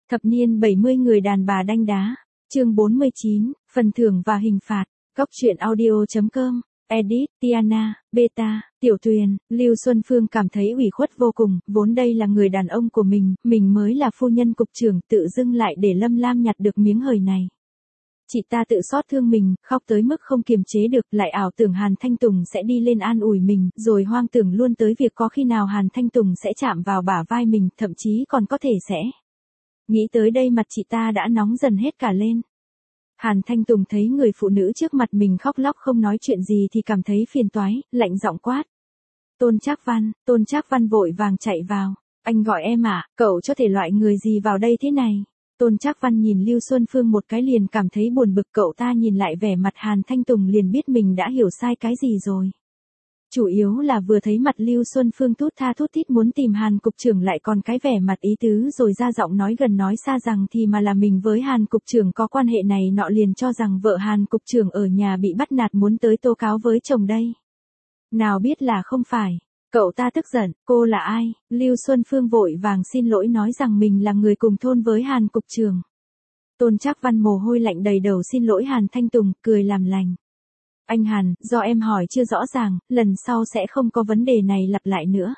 Thập niên 70 người đàn bà đanh đá. Chương 49, phần thưởng và hình phạt. Góc truyện audio.com. Edit, Tiana, Beta, Tiểu Tuyền. Lưu Xuân Phương cảm thấy ủy khuất vô cùng, vốn đây là người đàn ông của mình mới là phu nhân cục trưởng, tự dưng lại để Lâm Lam nhặt được miếng hời này. Chị ta tự xót thương mình, khóc tới mức không kiềm chế được, lại ảo tưởng Hàn Thanh Tùng sẽ đi lên an ủi mình, rồi hoang tưởng luôn tới việc có khi nào Hàn Thanh Tùng sẽ chạm vào bả vai mình, thậm chí còn có thể sẽ. Nghĩ tới đây mặt chị ta đã nóng dần hết cả lên. Hàn Thanh Tùng thấy người phụ nữ trước mặt mình khóc lóc không nói chuyện gì thì cảm thấy phiền toái, lạnh giọng quát. Tôn Trác Văn vội vàng chạy vào. Anh gọi em à, cậu cho thể loại người gì vào đây thế này? Tôn Trác Văn nhìn Lưu Xuân Phương một cái liền cảm thấy buồn bực, cậu ta nhìn lại vẻ mặt Hàn Thanh Tùng liền biết mình đã hiểu sai cái gì rồi. Chủ yếu là vừa thấy mặt Lưu Xuân Phương thút tha thút thít muốn tìm Hàn cục trưởng lại còn cái vẻ mặt ý tứ rồi ra giọng nói gần nói xa rằng thì mà là mình với Hàn cục trưởng có quan hệ này nọ, liền cho rằng vợ Hàn cục trưởng ở nhà bị bắt nạt muốn tới tố cáo với chồng đây. Nào biết là không phải. Cậu ta tức giận, cô là ai? Lưu Xuân Phương vội vàng xin lỗi nói rằng mình là người cùng thôn với Hàn cục trưởng. Tôn Trác Văn mồ hôi lạnh đầy đầu xin lỗi Hàn Thanh Tùng, cười làm lành. Anh Hàn, do em hỏi chưa rõ ràng, lần sau sẽ không có vấn đề này lặp lại nữa.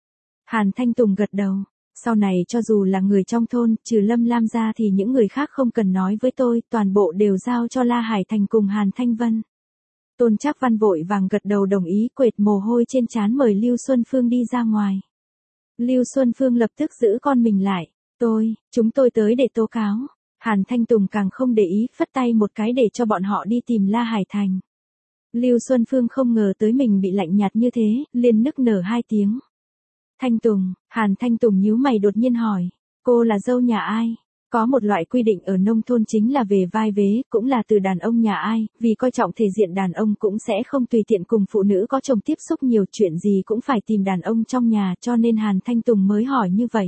Hàn Thanh Tùng gật đầu. Sau này cho dù là người trong thôn, trừ Lâm Lam ra thì những người khác không cần nói với tôi, toàn bộ đều giao cho La Hải Thành cùng Hàn Thanh Vân. Tôn Trác Văn vội vàng gật đầu đồng ý, quệt mồ hôi trên trán mời Lưu Xuân Phương đi ra ngoài. Lưu Xuân Phương lập tức giữ con mình lại. Chúng tôi tới để tố cáo. Hàn Thanh Tùng càng không để ý, phất tay một cái để cho bọn họ đi tìm La Hải Thành. Lưu Xuân Phương không ngờ tới mình bị lạnh nhạt như thế, liền nức nở 2 tiếng. Thanh Tùng, Hàn Thanh Tùng nhíu mày đột nhiên hỏi, cô là dâu nhà ai? Có một loại quy định ở nông thôn chính là về vai vế, cũng là từ đàn ông nhà ai, vì coi trọng thể diện đàn ông cũng sẽ không tùy tiện cùng phụ nữ có chồng tiếp xúc nhiều, chuyện gì cũng phải tìm đàn ông trong nhà, cho nên Hàn Thanh Tùng mới hỏi như vậy.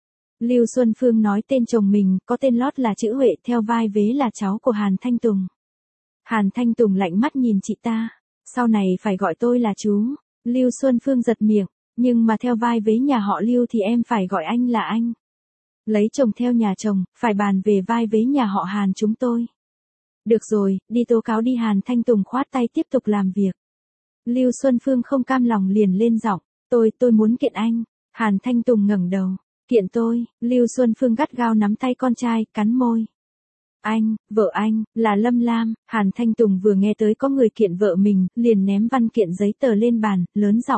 Lưu Xuân Phương nói tên chồng mình, có tên lót là chữ Huệ, theo vai vế là cháu của Hàn Thanh Tùng. Hàn Thanh Tùng lạnh mắt nhìn chị ta, sau này phải gọi tôi là chú. Lưu Xuân Phương giật miệng, nhưng mà theo vai vế nhà họ Lưu thì em phải gọi anh là anh. Lấy chồng theo nhà chồng, phải bàn về vai vế nhà họ Hàn chúng tôi. Được rồi, đi tố cáo đi. Hàn Thanh Tùng khoát tay tiếp tục làm việc. Lưu Xuân Phương không cam lòng liền lên giọng, tôi muốn kiện anh. Hàn Thanh Tùng ngẩng đầu, kiện tôi? Lưu Xuân Phương gắt gao nắm tay con trai, cắn môi. Vợ anh, là Lâm Lam. Hàn Thanh Tùng vừa nghe tới có người kiện vợ mình, liền ném văn kiện giấy tờ lên bàn, lớn giọng.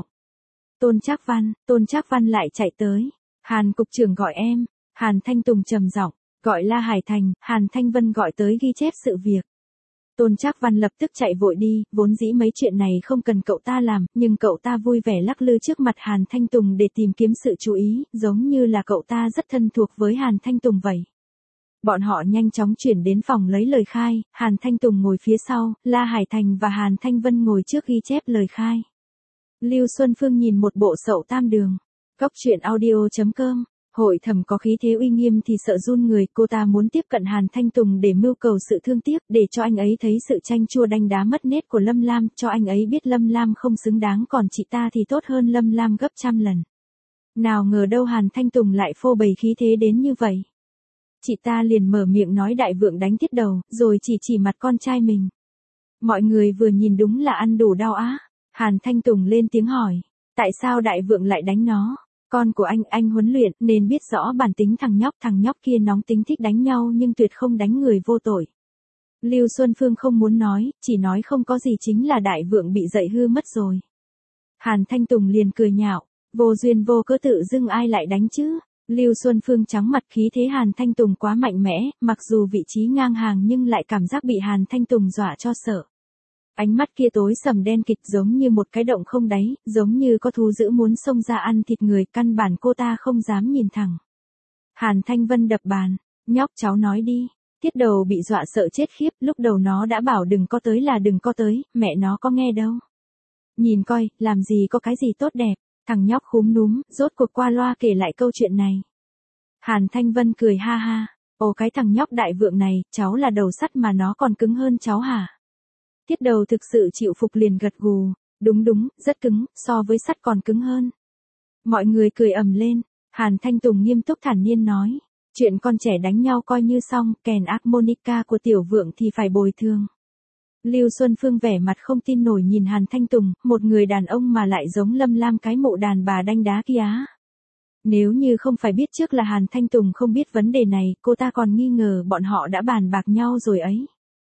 Tôn Trác Văn lại chạy tới. Hàn cục trưởng gọi em. Hàn Thanh Tùng trầm giọng, gọi La Hải Thành. Hàn Thanh Vân gọi tới ghi chép sự việc. Tôn Trác Văn lập tức chạy vội đi, vốn dĩ mấy chuyện này không cần cậu ta làm, nhưng cậu ta vui vẻ lắc lư trước mặt Hàn Thanh Tùng để tìm kiếm sự chú ý, giống như là cậu ta rất thân thuộc với Hàn Thanh Tùng vậy. Bọn họ nhanh chóng chuyển đến phòng lấy lời khai, Hàn Thanh Tùng ngồi phía sau, La Hải Thành và Hàn Thanh Vân ngồi trước ghi chép lời khai. Lưu Xuân Phương nhìn một bộ sậu tam đường. Góc truyện audio.com. Hội thẩm có khí thế uy nghiêm thì sợ run người, cô ta muốn tiếp cận Hàn Thanh Tùng để mưu cầu sự thương tiếc, để cho anh ấy thấy sự chanh chua đanh đá mất nết của Lâm Lam, cho anh ấy biết Lâm Lam không xứng đáng, còn chị ta thì tốt hơn Lâm Lam gấp trăm lần. Nào ngờ đâu Hàn Thanh Tùng lại phô bày khí thế đến như vậy. Chị ta liền mở miệng nói đại vượng đánh tiết đầu, rồi chỉ mặt con trai mình. Mọi người vừa nhìn đúng là ăn đủ đau á. Hàn Thanh Tùng lên tiếng hỏi, tại sao đại vượng lại đánh nó? Con của anh huấn luyện nên biết rõ bản tính thằng nhóc kia nóng tính thích đánh nhau nhưng tuyệt không đánh người vô tội. Lưu Xuân Phương không muốn nói, chỉ nói không có gì, chính là đại vượng bị dạy hư mất rồi. Hàn Thanh Tùng liền cười nhạo, vô duyên vô cớ tự dưng ai lại đánh chứ? Lưu Xuân Phương trắng mặt, khí thế Hàn Thanh Tùng quá mạnh mẽ, mặc dù vị trí ngang hàng nhưng lại cảm giác bị Hàn Thanh Tùng dọa cho sợ. Ánh mắt kia tối sầm đen kịt giống như một cái động không đáy, giống như có thú dữ muốn xông ra ăn thịt người, căn bản cô ta không dám nhìn thẳng. Hàn Thanh Vân đập bàn, nhóc cháu nói đi. Tiết đầu bị dọa sợ chết khiếp, lúc đầu nó đã bảo đừng có tới là đừng có tới, mẹ nó có nghe đâu. Nhìn coi, làm gì có cái gì tốt đẹp. Thằng nhóc khúm núm, rốt cuộc qua loa kể lại câu chuyện này. Hàn Thanh Vân cười ha ha, ồ cái thằng nhóc đại vượng này, cháu là đầu sắt mà nó còn cứng hơn cháu hả? Tiết đầu thực sự chịu phục liền gật gù, đúng, rất cứng, so với sắt còn cứng hơn. Mọi người cười ầm lên, Hàn Thanh Tùng nghiêm túc thản nhiên nói, Chuyện con trẻ đánh nhau coi như xong, kèn harmonica của Tiểu Vượng thì phải bồi thường. Lưu Xuân Phương vẻ mặt không tin nổi nhìn Hàn Thanh Tùng, một người đàn ông mà lại giống Lâm Lam cái mụ đàn bà đanh đá kia. Nếu như không phải biết trước là Hàn Thanh Tùng không biết vấn đề này, cô ta còn nghi ngờ bọn họ đã bàn bạc nhau rồi ấy.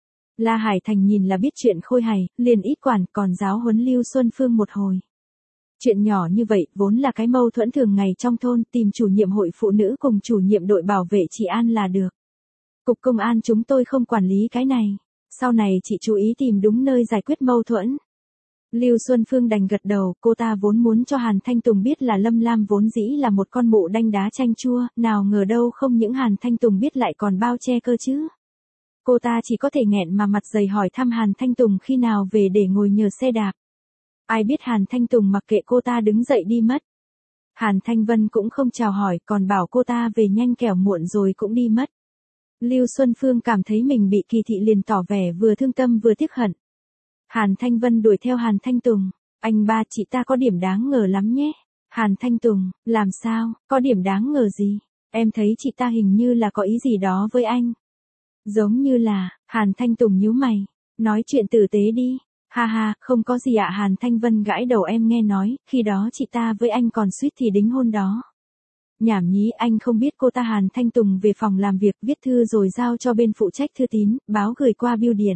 La Hải Thành nhìn là biết chuyện khôi hài, liền ít quản, còn giáo huấn Lưu Xuân Phương một hồi. Chuyện nhỏ như vậy, vốn là cái mâu thuẫn thường ngày trong thôn, tìm chủ nhiệm hội phụ nữ cùng chủ nhiệm đội bảo vệ trị an là được. Cục công an chúng tôi không quản lý cái này. Sau này chị chú ý tìm đúng nơi giải quyết mâu thuẫn. Lưu Xuân Phương đành gật đầu, cô ta vốn muốn cho Hàn Thanh Tùng biết là Lâm Lam vốn dĩ là một con mụ đanh đá chanh chua, nào ngờ đâu không những Hàn Thanh Tùng biết lại còn bao che cơ chứ. Cô ta chỉ có thể nghẹn mà mặt dày hỏi thăm Hàn Thanh Tùng khi nào về để ngồi nhờ xe đạp. Ai biết Hàn Thanh Tùng mặc kệ cô ta đứng dậy đi mất. Hàn Thanh Vân cũng không chào hỏi, còn bảo cô ta về nhanh kẻo muộn rồi cũng đi mất. Lưu Xuân Phương cảm thấy mình bị kỳ thị liền tỏ vẻ vừa thương tâm vừa tiếc hận. Hàn Thanh Vân đuổi theo Hàn Thanh Tùng. Anh ba chị ta có điểm đáng ngờ lắm nhé. Hàn Thanh Tùng, làm sao, có điểm đáng ngờ gì? Em thấy chị ta hình như là có ý gì đó với anh. Giống như là, Hàn Thanh Tùng nhíu mày. Nói chuyện tử tế đi. Ha ha, không có gì ạ. Hàn Thanh Vân gãi đầu, em nghe nói, khi đó chị ta với anh còn suýt thì đính hôn đó. Nhảm nhí, anh không biết cô ta. Hàn Thanh Tùng về phòng làm việc viết thư rồi giao cho bên phụ trách thư tín, báo gửi qua bưu điện.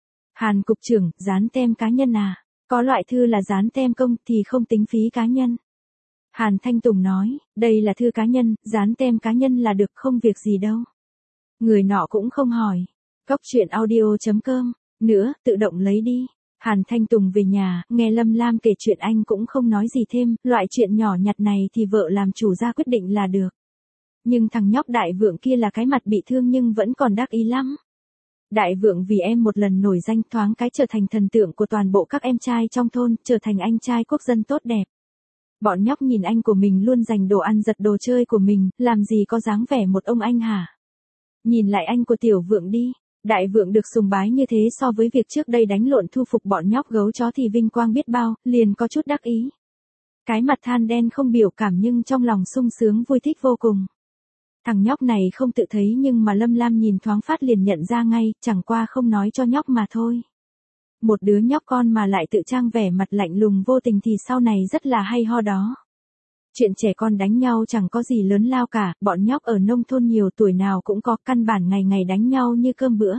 Hàn cục trưởng, dán tem cá nhân à? Có loại thư là dán tem công thì không tính phí cá nhân. Hàn Thanh Tùng nói, đây là thư cá nhân, dán tem cá nhân là được, không việc gì đâu. Người nọ cũng không hỏi. Cóc truyện audio.com. Nữa, tự động lấy đi. Hàn Thanh Tùng về nhà, nghe Lâm Lam kể chuyện anh cũng không nói gì thêm, loại chuyện nhỏ nhặt này thì vợ làm chủ ra quyết định là được. Nhưng thằng nhóc Đại Vượng kia là cái mặt bị thương nhưng vẫn còn đắc ý lắm. Đại Vượng vì em một lần nổi danh thoáng cái trở thành thần tượng của toàn bộ các em trai trong thôn, trở thành anh trai quốc dân tốt đẹp. Bọn nhóc nhìn anh của mình luôn giành đồ ăn giật đồ chơi của mình, làm gì có dáng vẻ một ông anh hả? Nhìn lại anh của Tiểu Vượng đi. Đại Vượng được sùng bái như thế so với việc trước đây đánh lộn thu phục bọn nhóc gấu chó thì vinh quang biết bao, liền có chút đắc ý. Cái mặt than đen không biểu cảm nhưng trong lòng sung sướng vui thích vô cùng. Thằng nhóc này không tự thấy nhưng mà Lâm Lam nhìn thoáng phát liền nhận ra ngay, chẳng qua không nói cho nhóc mà thôi. Một đứa nhóc con mà lại tự trang vẻ mặt lạnh lùng vô tình thì sau này rất là hay ho đó. Chuyện trẻ con đánh nhau chẳng có gì lớn lao cả, bọn nhóc ở nông thôn nhiều tuổi nào cũng có, căn bản ngày ngày đánh nhau như cơm bữa.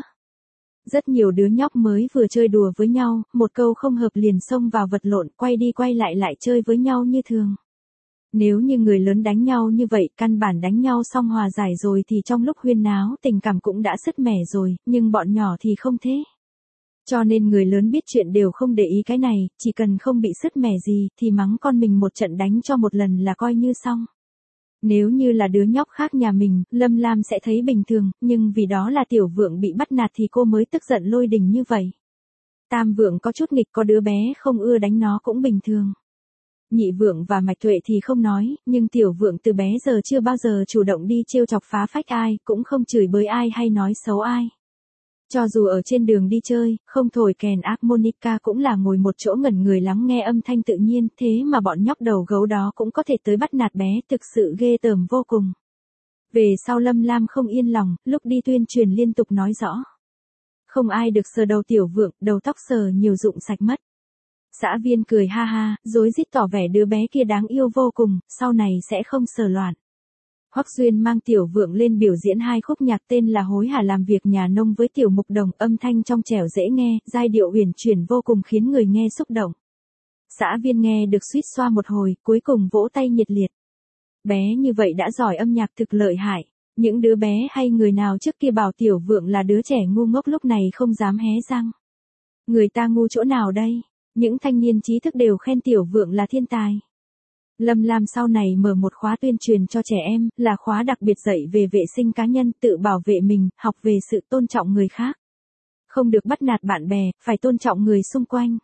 Rất nhiều đứa nhóc mới vừa chơi đùa với nhau, một câu không hợp liền xông vào vật lộn, quay đi quay lại chơi với nhau như thường. Nếu như người lớn đánh nhau như vậy, căn bản đánh nhau xong hòa giải rồi thì trong lúc huyên náo tình cảm cũng đã sứt mẻ rồi, nhưng bọn nhỏ thì không thế. Cho nên người lớn biết chuyện đều không để ý cái này, chỉ cần không bị sứt mẻ gì thì mắng con mình một trận đánh cho một lần là coi như xong. Nếu như là đứa nhóc khác nhà mình, Lâm Lam sẽ thấy bình thường, nhưng vì đó là Tiểu Vượng bị bắt nạt thì cô mới tức giận lôi đình như vậy. Tam Vượng có chút nghịch, có đứa bé không ưa đánh nó cũng bình thường. Nhị Vượng và Mạch Tuệ thì không nói, nhưng Tiểu Vượng từ bé giờ chưa bao giờ chủ động đi trêu chọc phá phách ai, cũng không chửi bới ai hay nói xấu ai. Cho dù ở trên đường đi chơi, không thổi kèn harmonica cũng là ngồi một chỗ ngẩn người lắng nghe âm thanh tự nhiên, thế mà bọn nhóc đầu gấu đó cũng có thể tới bắt nạt bé, thực sự ghê tởm vô cùng. Về sau Lâm Lam không yên lòng, lúc đi tuyên truyền liên tục nói rõ. Không ai được sờ đầu Tiểu Vượng, đầu tóc sờ nhiều rụng sạch mất. Xã viên cười ha ha, rối rít tỏ vẻ đứa bé kia đáng yêu vô cùng, sau này sẽ không sờ loạn. Hoắc Duyên mang Tiểu Vượng lên biểu diễn 2 khúc nhạc tên là Hối Hả làm việc nhà nông với Tiểu Mục Đồng, âm thanh trong trẻo dễ nghe, giai điệu uyển chuyển vô cùng khiến người nghe xúc động. Xã viên nghe được suýt xoa một hồi, cuối cùng vỗ tay nhiệt liệt. Bé như vậy đã giỏi âm nhạc thực lợi hại. Những đứa bé hay người nào trước kia bảo Tiểu Vượng là đứa trẻ ngu ngốc lúc này không dám hé răng. Người ta ngu chỗ nào đây? Những thanh niên trí thức đều khen Tiểu Vượng là thiên tài. Lâm Lam sau này mở một khóa tuyên truyền cho trẻ em, là khóa đặc biệt dạy về vệ sinh cá nhân, tự bảo vệ mình, học về sự tôn trọng người khác. Không được bắt nạt bạn bè, phải tôn trọng người xung quanh.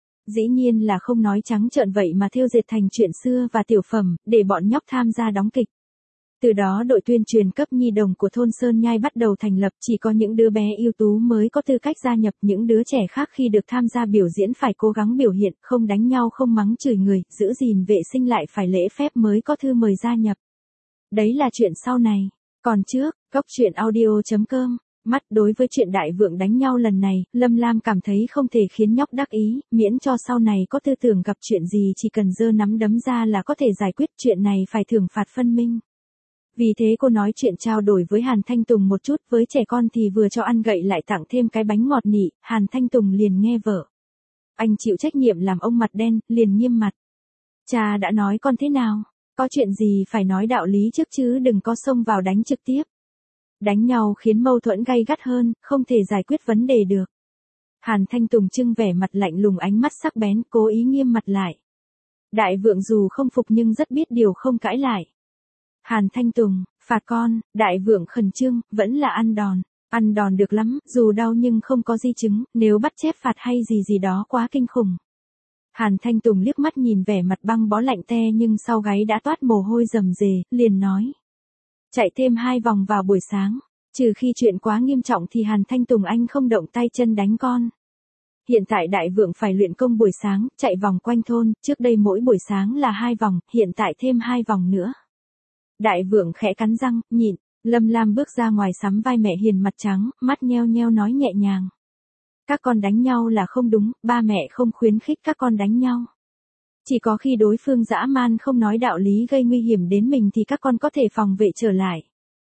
Dĩ nhiên là không nói trắng trợn vậy mà thêu dệt thành chuyện xưa và tiểu phẩm, để bọn nhóc tham gia đóng kịch. Từ đó đội tuyên truyền cấp nhi đồng của thôn Sơn Nhai bắt đầu thành lập, chỉ có những đứa bé ưu tú mới có tư cách gia nhập, những đứa trẻ khác khi được tham gia biểu diễn phải cố gắng biểu hiện, không đánh nhau không mắng chửi người, giữ gìn vệ sinh lại phải lễ phép mới có thư mời gia nhập. Đấy là chuyện sau này. Còn trước, Cốc truyện audio.com, mắt đối với chuyện đại vượng đánh nhau lần này, Lâm Lam cảm thấy không thể khiến nhóc đắc ý, miễn cho sau này có tư tưởng gặp chuyện gì chỉ cần giơ nắm đấm ra là có thể giải quyết, chuyện này phải thưởng phạt phân minh. Vì thế cô nói chuyện trao đổi với Hàn Thanh Tùng một chút, với trẻ con thì vừa cho ăn gậy lại tặng thêm cái bánh ngọt nị, Hàn Thanh Tùng liền nghe vợ. Anh chịu trách nhiệm làm ông mặt đen, liền nghiêm mặt. Cha đã nói con thế nào, có chuyện gì phải nói đạo lý trước chứ đừng có xông vào đánh trực tiếp. Đánh nhau khiến mâu thuẫn gay gắt hơn, không thể giải quyết vấn đề được. Hàn Thanh Tùng trưng vẻ mặt lạnh lùng, ánh mắt sắc bén, cố ý nghiêm mặt lại. Đại vượng dù không phục nhưng rất biết điều, không cãi lại. Hàn Thanh Tùng, phạt con, đại vượng khẩn trương, vẫn là ăn đòn được lắm, dù đau nhưng không có di chứng, nếu bắt chép phạt hay gì đó quá kinh khủng. Hàn Thanh Tùng liếc mắt nhìn vẻ mặt băng bó lạnh te nhưng sau gáy đã toát mồ hôi rầm rề, liền nói. Chạy thêm 2 vòng vào buổi sáng, trừ khi chuyện quá nghiêm trọng thì Hàn Thanh Tùng anh không động tay chân đánh con. Hiện tại đại vượng phải luyện công buổi sáng, chạy vòng quanh thôn, trước đây mỗi buổi sáng là 2 vòng, hiện tại thêm 2 vòng nữa. Đại vượng khẽ cắn răng, nhịn, Lâm Lam bước ra ngoài sắm vai mẹ hiền mặt trắng, mắt nheo nheo nói nhẹ nhàng. Các con đánh nhau là không đúng, ba mẹ không khuyến khích các con đánh nhau. Chỉ có khi đối phương dã man không nói đạo lý gây nguy hiểm đến mình thì các con có thể phòng vệ trở lại.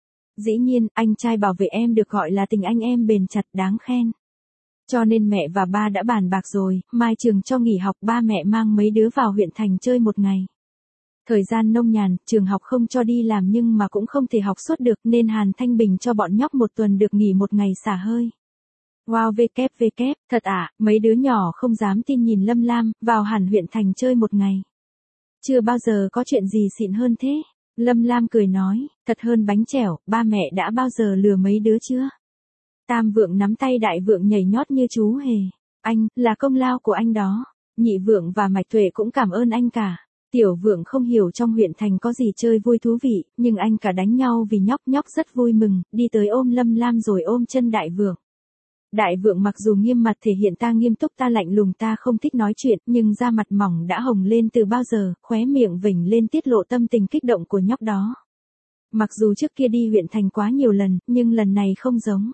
Dĩ nhiên, anh trai bảo vệ em được gọi là tình anh em bền chặt đáng khen. Cho nên mẹ và ba đã bàn bạc rồi, mai trường cho nghỉ học ba mẹ mang mấy đứa vào huyện thành chơi một ngày. Thời gian nông nhàn, trường học không cho đi làm nhưng mà cũng không thể học suốt được nên Hàn Thanh Bình cho bọn nhóc một tuần được nghỉ một ngày xả hơi. Wow WWW, thật à, mấy đứa nhỏ không dám tin nhìn Lâm Lam, vào hẳn huyện thành chơi một ngày. Chưa bao giờ có chuyện gì xịn hơn thế. Lâm Lam cười nói, thật hơn bánh chèo, ba mẹ đã bao giờ lừa mấy đứa chưa? Tam vượng nắm tay đại vượng nhảy nhót như chú hề. Anh, là công lao của anh đó. Nhị vượng và Mạch Tuệ cũng cảm ơn anh cả. Tiểu vượng không hiểu trong huyện thành có gì chơi vui thú vị, nhưng anh cả đánh nhau vì nhóc rất vui mừng, đi tới ôm Lâm Lam rồi ôm chân đại vượng. Đại vượng mặc dù nghiêm mặt thể hiện ta nghiêm túc ta lạnh lùng ta không thích nói chuyện, nhưng da mặt mỏng đã hồng lên từ bao giờ, khóe miệng vểnh lên tiết lộ tâm tình kích động của nhóc đó. Mặc dù trước kia đi huyện thành quá nhiều lần, nhưng lần này không giống.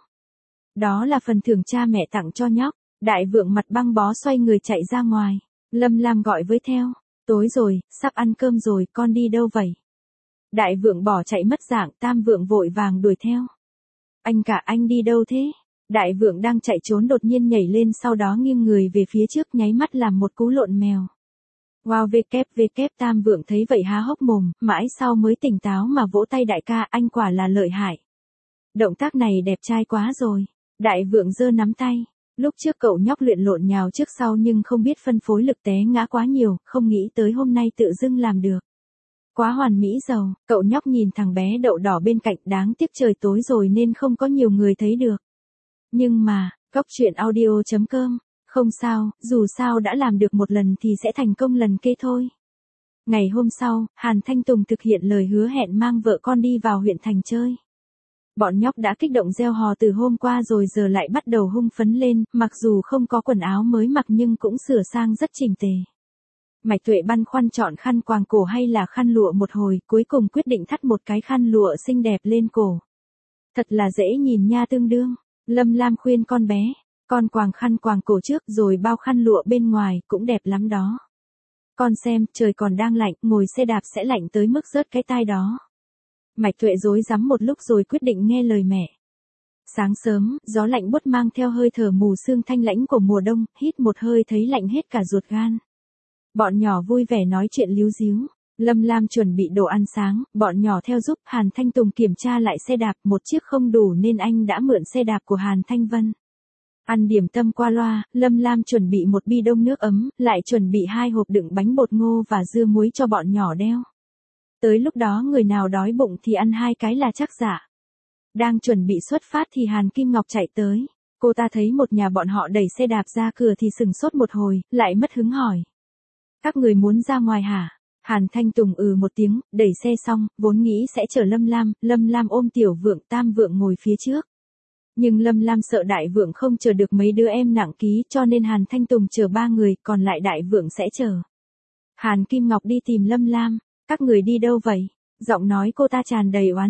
Đó là phần thưởng cha mẹ tặng cho nhóc. Đại vượng mặt băng bó xoay người chạy ra ngoài. Lâm Lam gọi với theo. Tối rồi, sắp ăn cơm rồi, con đi đâu vậy? Đại vượng bỏ chạy mất dạng, tam vượng vội vàng đuổi theo. Anh cả anh đi đâu thế? Đại vượng đang chạy trốn đột nhiên nhảy lên sau đó nghiêng người về phía trước nháy mắt làm một cú lộn mèo. Wow WWW, tam vượng thấy vậy há hốc mồm, mãi sau mới tỉnh táo mà vỗ tay đại ca, anh quả là lợi hại. Động tác này đẹp trai quá rồi. Đại vượng giơ nắm tay. Lúc trước cậu nhóc luyện lộn nhào trước sau nhưng không biết phân phối lực té ngã quá nhiều, không nghĩ tới hôm nay tự dưng làm được. Quá hoàn mỹ giàu, cậu nhóc nhìn thằng bé đậu đỏ bên cạnh, đáng tiếc trời tối rồi nên không có nhiều người thấy được. Nhưng mà, Cốc truyện audio.com, không sao, dù sao đã làm được một lần thì sẽ thành công lần kế thôi. Ngày hôm sau, Hàn Thanh Tùng thực hiện lời hứa hẹn mang vợ con đi vào huyện thành chơi. Bọn nhóc đã kích động reo hò từ hôm qua rồi giờ lại bắt đầu hung phấn lên, mặc dù không có quần áo mới mặc nhưng cũng sửa sang rất chỉnh tề. Mạch Tuệ băn khoăn chọn khăn quàng cổ hay là khăn lụa một hồi, cuối cùng quyết định thắt một cái khăn lụa xinh đẹp lên cổ. Thật là dễ nhìn nha tương đương. Lâm Lam khuyên con bé, con quàng khăn quàng cổ trước rồi bao khăn lụa bên ngoài, cũng đẹp lắm đó. Con xem, trời còn đang lạnh, ngồi xe đạp sẽ lạnh tới mức rớt cái tai đó. Mạch Tuệ rối rắm một lúc rồi quyết định nghe lời mẹ. Sáng sớm, gió lạnh buốt mang theo hơi thở mù sương thanh lãnh của mùa đông, hít một hơi thấy lạnh hết cả ruột gan. Bọn nhỏ vui vẻ nói chuyện líu díu. Lâm Lam chuẩn bị đồ ăn sáng, bọn nhỏ theo giúp. Hàn Thanh Tùng kiểm tra lại xe đạp, một chiếc không đủ nên anh đã mượn xe đạp của Hàn Thanh Vân. Ăn điểm tâm qua loa, Lâm Lam chuẩn bị một bi đông nước ấm, lại chuẩn bị 2 hộp đựng bánh bột ngô và dưa muối cho bọn nhỏ đeo. Tới lúc đó người nào đói bụng thì ăn 2 cái là chắc dạ. Đang chuẩn bị xuất phát thì Hàn Kim Ngọc chạy tới. Cô ta thấy một nhà bọn họ đẩy xe đạp ra cửa thì sừng sốt một hồi, lại mất hứng hỏi. Các người muốn ra ngoài hả? Hàn Thanh Tùng một tiếng, đẩy xe xong, vốn nghĩ sẽ chở Lâm Lam ôm tiểu vượng, tam vượng ngồi phía trước. Nhưng Lâm Lam sợ đại vượng không chở được mấy đứa em nặng ký cho nên Hàn Thanh Tùng chở 3 người, còn lại đại vượng sẽ chở. Hàn Kim Ngọc đi tìm Lâm Lam, các người đi đâu vậy? Giọng nói cô ta tràn đầy oán giận.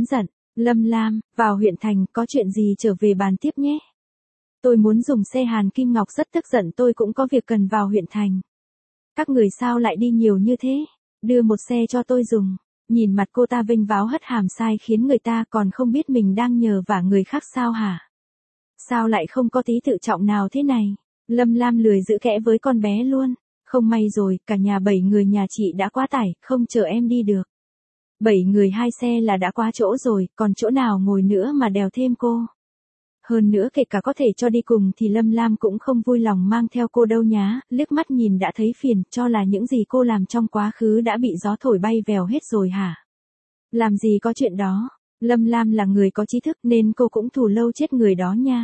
Lâm Lam, vào huyện thành, có chuyện gì trở về bàn tiếp nhé. Tôi muốn dùng xe. Hàn Kim Ngọc rất tức giận, tôi cũng có việc cần vào huyện thành. Các người sao lại đi nhiều như thế? Đưa một xe cho tôi dùng. Nhìn mặt cô ta vênh váo hất hàm sai khiến người ta còn không biết mình đang nhờ vả người khác sao hả? Sao lại không có tí tự trọng nào thế này? Lâm Lam lười giữ kẽ với con bé luôn. Không may rồi, cả nhà 7 người nhà chị đã quá tải, không chở em đi được. 7 người 2 xe là đã quá chỗ rồi, còn chỗ nào ngồi nữa mà đèo thêm cô. Hơn nữa kể cả có thể cho đi cùng thì Lâm Lam cũng không vui lòng mang theo cô đâu nhá, liếc mắt nhìn đã thấy phiền, cho là những gì cô làm trong quá khứ đã bị gió thổi bay vèo hết rồi hả? Làm gì có chuyện đó, Lâm Lam là người có trí thức nên cô cũng thù lâu chết người đó nha.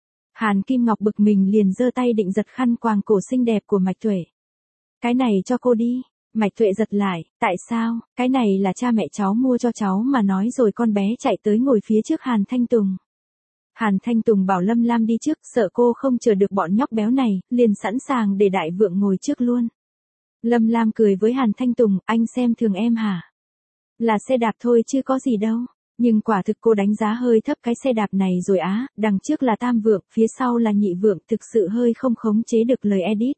Hàn Kim Ngọc bực mình liền giơ tay định giật khăn quàng cổ xinh đẹp của Mạch Tuệ. Cái này cho cô đi. Mạch Tuệ giật lại, tại sao, cái này là cha mẹ cháu mua cho cháu mà, nói rồi con bé chạy tới ngồi phía trước Hàn Thanh Tùng. Hàn Thanh Tùng bảo Lâm Lam đi trước, sợ cô không chờ được bọn nhóc béo này, liền sẵn sàng để Đại Vượng ngồi trước luôn. Lâm Lam cười với Hàn Thanh Tùng, anh xem thường em hả? Là xe đạp thôi chứ có gì đâu. Nhưng quả thực cô đánh giá hơi thấp cái xe đạp này rồi á, đằng trước là Tam Vượng, phía sau là Nhị Vượng, thực sự hơi không khống chế được lời edit.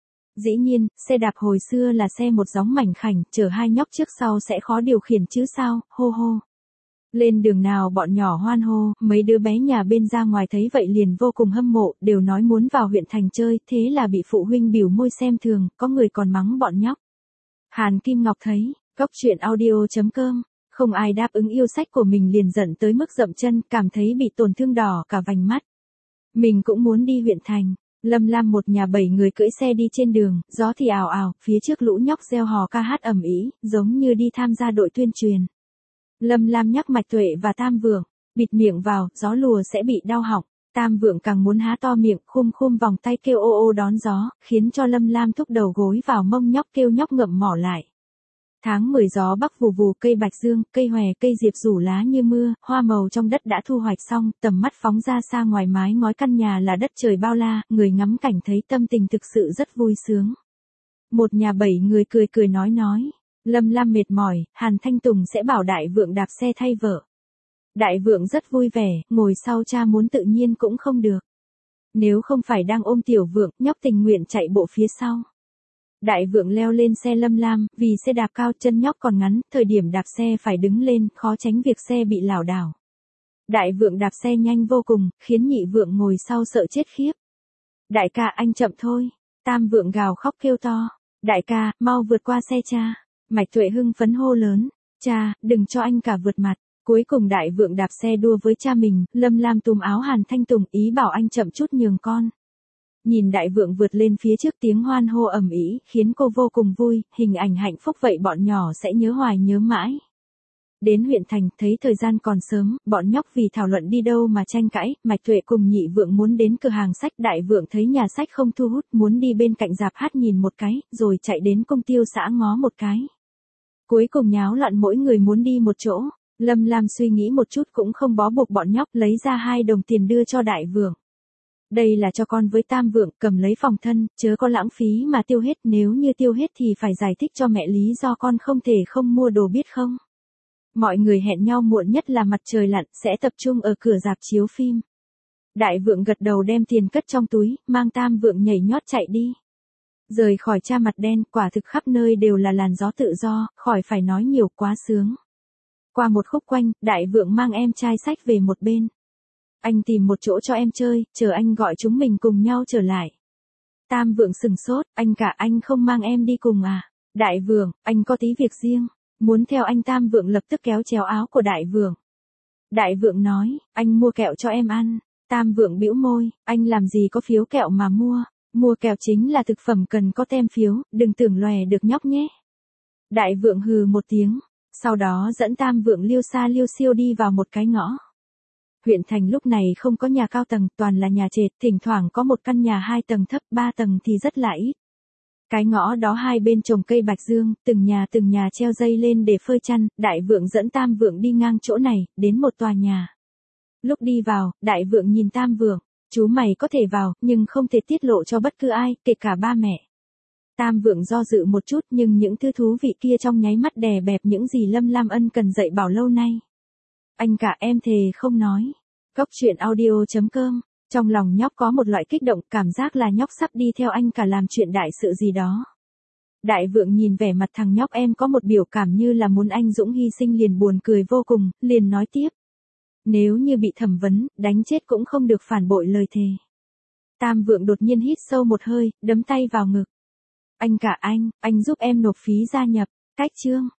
Dĩ nhiên, xe đạp hồi xưa là xe một gióng mảnh khảnh, chở hai nhóc trước sau sẽ khó điều khiển chứ sao, hô hô. Lên đường nào bọn nhỏ hoan hô, mấy đứa bé nhà bên ra ngoài thấy vậy liền vô cùng hâm mộ, đều nói muốn vào huyện thành chơi, thế là bị phụ huynh bỉu môi xem thường, có người còn mắng bọn nhóc. Hàn Kim Ngọc thấy, Cốc Truyện Audio.com, không ai đáp ứng yêu sách của mình liền giận tới mức dậm chân, cảm thấy bị tổn thương đỏ cả vành mắt. Mình cũng muốn đi huyện thành. Lâm Lam một nhà 7 người cưỡi xe đi trên đường, gió thì ào ào, phía trước lũ nhóc reo hò ca hát ầm ĩ, giống như đi tham gia đội tuyên truyền. Lâm Lam nhắc Mạch Tuệ và Tam Vượng, bịt miệng vào, gió lùa sẽ bị đau họng. Tam Vượng càng muốn há to miệng, khum vòng tay kêu ô ô đón gió, khiến cho Lâm Lam thúc đầu gối vào mông nhóc kêu nhóc ngậm mỏ lại. Tháng 10 gió bắc vù vù, cây bạch dương, cây hòe, cây diệp rủ lá như mưa, hoa màu trong đất đã thu hoạch xong, tầm mắt phóng ra xa ngoài mái ngói căn nhà là đất trời bao la, người ngắm cảnh thấy tâm tình thực sự rất vui sướng. Một nhà 7 người cười cười nói. Lâm Lam mệt mỏi, Hàn Thanh Tùng sẽ bảo Đại Vượng đạp xe thay vợ. Đại Vượng rất vui vẻ, ngồi sau cha muốn tự nhiên cũng không được. Nếu không phải đang ôm Tiểu Vượng, nhóc tình nguyện chạy bộ phía sau. Đại Vượng leo lên xe Lâm Lam, vì xe đạp cao chân nhóc còn ngắn, thời điểm đạp xe phải đứng lên, khó tránh việc xe bị lảo đảo. Đại Vượng đạp xe nhanh vô cùng, khiến Nhị Vượng ngồi sau sợ chết khiếp. Đại ca anh chậm thôi. Tam Vượng gào khóc kêu to. Đại ca, mau vượt qua xe cha. Mạch Tuệ hưng phấn hô lớn. Cha, đừng cho anh cả vượt mặt. Cuối cùng Đại Vượng đạp xe đua với cha mình, Lâm Lam túm áo Hàn Thanh Tùng ý bảo anh chậm chút nhường con. Nhìn Đại Vượng vượt lên phía trước tiếng hoan hô ầm ĩ, khiến cô vô cùng vui, hình ảnh hạnh phúc vậy bọn nhỏ sẽ nhớ hoài nhớ mãi. Đến huyện thành, thấy thời gian còn sớm, bọn nhóc vì thảo luận đi đâu mà tranh cãi, Mạch Tuệ cùng Nhị Vượng muốn đến cửa hàng sách, Đại Vượng thấy nhà sách không thu hút, muốn đi bên cạnh rạp hát nhìn một cái, rồi chạy đến công tiêu xã ngó một cái. Cuối cùng nháo loạn mỗi người muốn đi một chỗ, Lâm Lam suy nghĩ một chút cũng không bó buộc bọn nhóc, lấy ra 2 đồng tiền đưa cho Đại Vượng. Đây là cho con với Tam Vượng, cầm lấy phòng thân, chớ có lãng phí mà tiêu hết, nếu như tiêu hết thì phải giải thích cho mẹ lý do con không thể không mua đồ biết không. Mọi người hẹn nhau muộn nhất là mặt trời lặn, sẽ tập trung ở cửa rạp chiếu phim. Đại Vượng gật đầu đem tiền cất trong túi, mang Tam Vượng nhảy nhót chạy đi. Rời khỏi cha mặt đen, quả thực khắp nơi đều là làn gió tự do, khỏi phải nói nhiều, quá sướng. Qua một khúc quanh, Đại Vượng mang em trai sách về một bên. Anh tìm một chỗ cho em chơi, chờ anh gọi chúng mình cùng nhau trở lại. Tam Vượng sừng sốt, anh cả anh không mang em đi cùng à? Đại Vượng, anh có tí việc riêng. Muốn theo anh. Tam Vượng lập tức kéo chéo áo của Đại Vượng. Đại Vượng nói, anh mua kẹo cho em ăn. Tam Vượng bĩu môi, anh làm gì có phiếu kẹo mà mua. Mua kẹo chính là thực phẩm cần có tem phiếu, đừng tưởng lòe được nhóc nhé. Đại Vượng hừ một tiếng, sau đó dẫn Tam Vượng liêu xa liêu xiêu đi vào một cái ngõ. Huyện thành lúc này không có nhà cao tầng, toàn là nhà trệt, thỉnh thoảng có một căn nhà 2 tầng thấp, 3 tầng thì rất là ít. Cái ngõ đó hai bên trồng cây bạch dương, từng nhà treo dây lên để phơi chăn, Đại Vượng dẫn Tam Vượng đi ngang chỗ này, đến một tòa nhà. Lúc đi vào, Đại Vượng nhìn Tam Vượng, chú mày có thể vào, nhưng không thể tiết lộ cho bất cứ ai, kể cả ba mẹ. Tam Vượng do dự một chút nhưng những thứ thú vị kia trong nháy mắt đè bẹp những gì Lâm Lam Ân cần dạy bảo lâu nay. Anh cả em thề không nói. Cốc truyện audio.com. Trong lòng nhóc có một loại kích động, cảm giác là nhóc sắp đi theo anh cả làm chuyện đại sự gì đó. Đại vượng nhìn vẻ mặt thằng nhóc em có một biểu cảm như là muốn anh Dũng hy sinh, liền buồn cười vô cùng, liền nói tiếp. Nếu như bị thẩm vấn, đánh chết cũng không được phản bội lời thề. Tam vượng đột nhiên hít sâu một hơi, đấm tay vào ngực. Anh cả anh giúp em nộp phí gia nhập. Cách chương.